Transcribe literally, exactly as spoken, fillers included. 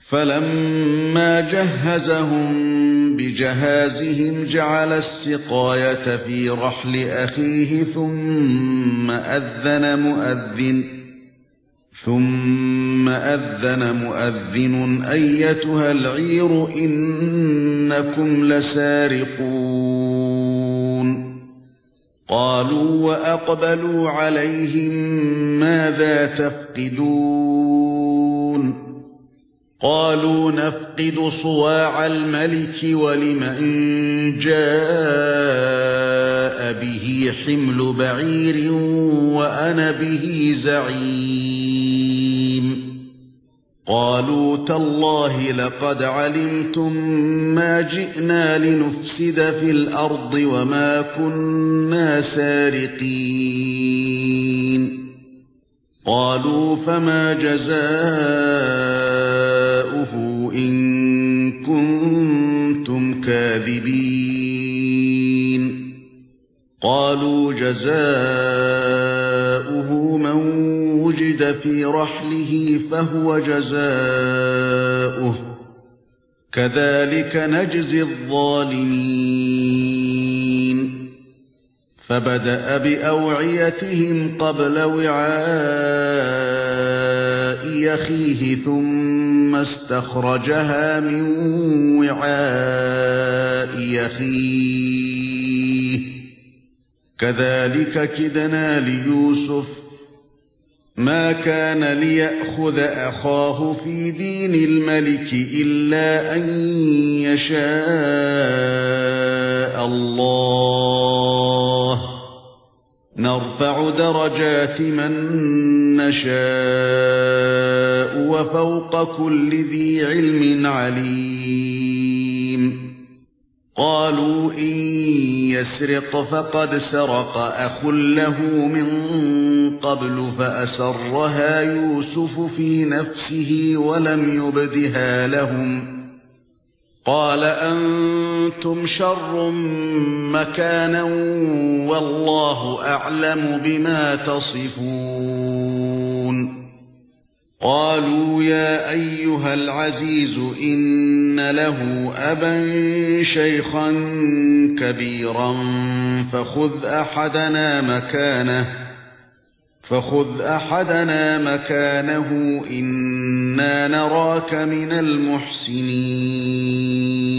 فَلَمَّا جَهَّزَهُم بِجَهَازِهِمْ جَعَلَ السِّقَايَةَ فِي رَحْلِ أَخِيهِ ثُمَّ أَذَّنَ مُؤَذِّنٌ ثُمَّ أَذَّنَ مُؤَذِّنٌ أَيَّتُهَا الْعِيرُ إِنَّكُمْ لَسَارِقُونَ قَالُوا وَأَقْبَلُوا عَلَيْهِمْ مَاذَا تَفْقِدُونَ قَالُوا نَفْقِدُ صُوَاعَ الْمَلِكِ وَلِمَنْ جَاءَ بِهِ حِمْلُ بَعِيرٍ وَأَنَا بِهِ زَعِيمٌ قَالُوا تَاللَّهِ لَقَدْ عَلِمْتُمْ مَا جِئْنَا لِنُفْسِدَ فِي الْأَرْضِ وَمَا كُنَّا سَارِقِينَ قَالُوا فَمَا جَزَاؤُهُ إِن كُنتُمْ كَاذِبِينَ قَالُوا جَزَاؤُهُ مَن وُجِدَ فِي رَحْلِهِ فَهُوَ جَزَاؤُهُ كَذَلِكَ نَجْزِي الظَّالِمِينَ فَبَدَأَ بِأَوْعِيَتِهِمْ قَبْلَ وِعَاءِ أَخِيهِ ثُمَّ اسْتَخْرَجَهَا مِنْ وِعَاءِ أَخِيهِ كَذَلِكَ كِدْنَا لِيُوسُفَ مَا كَانَ لِيَأْخُذَ أَخَاهُ فِي دِينِ الْمَلِكِ إِلَّا أَن يَشَاءَ اللَّهُ نَرْفَعُ دَرَجَاتٍ مَن نَّشَاءُ وَفَوْقَ كُلِّ ذِي عِلْمٍ عَلِيمٌ قَالُوا إِن يَسْرِقْ فَقَدْ سَرَقَ أَخٌ لَّهُ مِن قَبْلُ فَأَسَرَّهَا يُوسُفُ فِي نَفْسِهِ وَلَمْ يُبْدِهَا لَهُمْ قَالَ أَنتُمْ شَرٌّ مَّكَانًا وَاللَّهُ أَعْلَمُ بِمَا تَصِفُونَ قَالُوا يَا أَيُّهَا الْعَزِيزُ إِنَّ لَهُ أَبًا شَيْخًا كَبِيرًا فَخُذْ أَحَدَنَا مَكَانَهُ فَخُذْ أَحَدَنَا مَكَانَهُ إِنَّا نَرَاكَ مِنَ الْمُحْسِنِينَ